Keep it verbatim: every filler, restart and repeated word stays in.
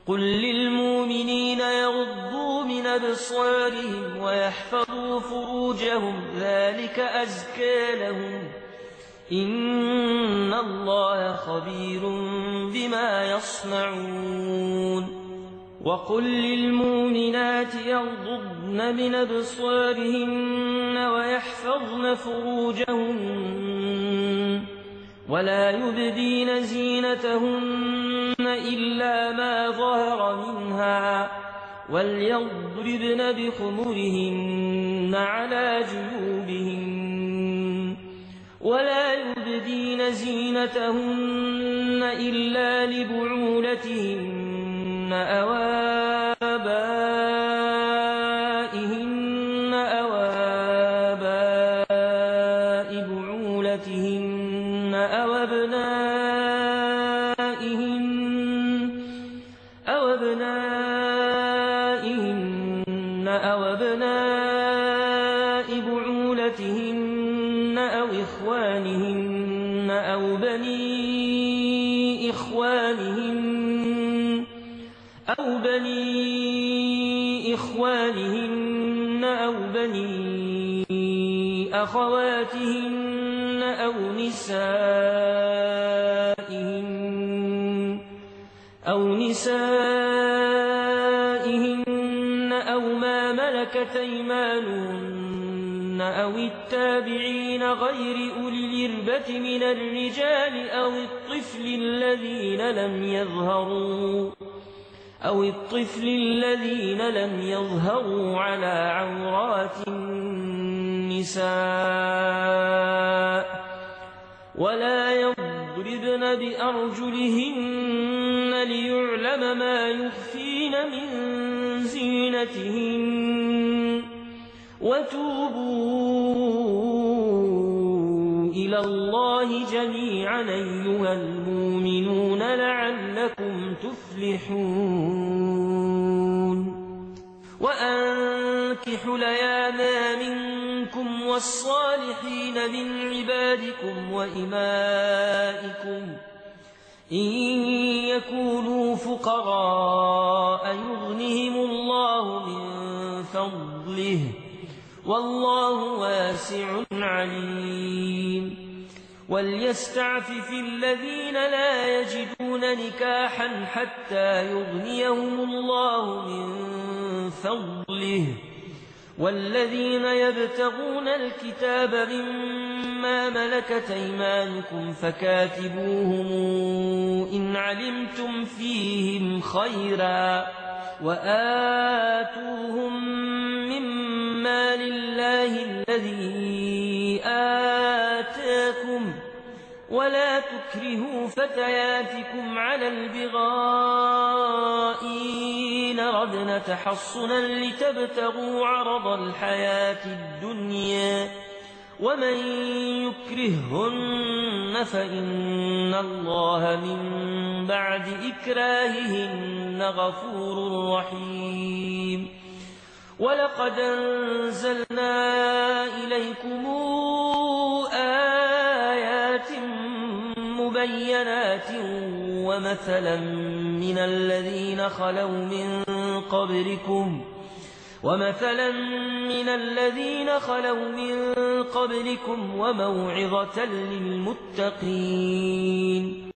قل للمؤمنين يغضوا من أبصارهم ويحفظوا فروجهم ذلك أزكى لهم إن الله خبير بما يصنعون وقل للمؤمنات يغضضن من أبصارهن ويحفظن فروجهن ولا يبدين زينتهن إلا ما ظهر منها وليضربن بخمرهن على جيوبهن ولا يبدين زينتهن إلا لبعولتهن أو آبائهن أو آباء بعولتهن أو أبنائهن أو أبنائهن أو أبناء بعولتهن أو إخوانهن أو بني إخوانهن أو بني إخوانهن أو بني أخواتهن أو نسائهن أو نسائهن أو ما ملكت أيمانهن أو التابعين غير أولي الإربة من الرجال أو الطفل الذين لم يظهروا أو الطفل الذين لم يظهروا على عورات النساء ولا يضربن بأرجلهن ليعلم ما يخفين من زينتهن وتوبوا إلى الله جميعا أيها المؤمنون لعلكم تفلحون وأنكحوا الأيام منكم والصالحين من عبادكم وإمائكم إن يكونوا فقراء يغنهم الله من فضله والله واسع عليم وليستعفف الذين لا يجدون نكاحا حتى يغنيهم الله من فضله والذين يبتغون الكتاب مما ملكت أيمانكم فكاتبوهم إن علمتم فيهم خيرا وآتوهم مما لله الذي آتاكم ولا تكرهوا فتياتكم على البغاء إن ردن تحصنا لتبتغوا عرض الحياة الدنيا ومن يكرههن فإن الله من بعد إكراههن غفور رحيم ولقد أنزلنا إليكم آيات مبينات ومثلا من الذين خلوا من قبلكم ومثلا من الذين خلوا من قبلكم وموعظة للمتقين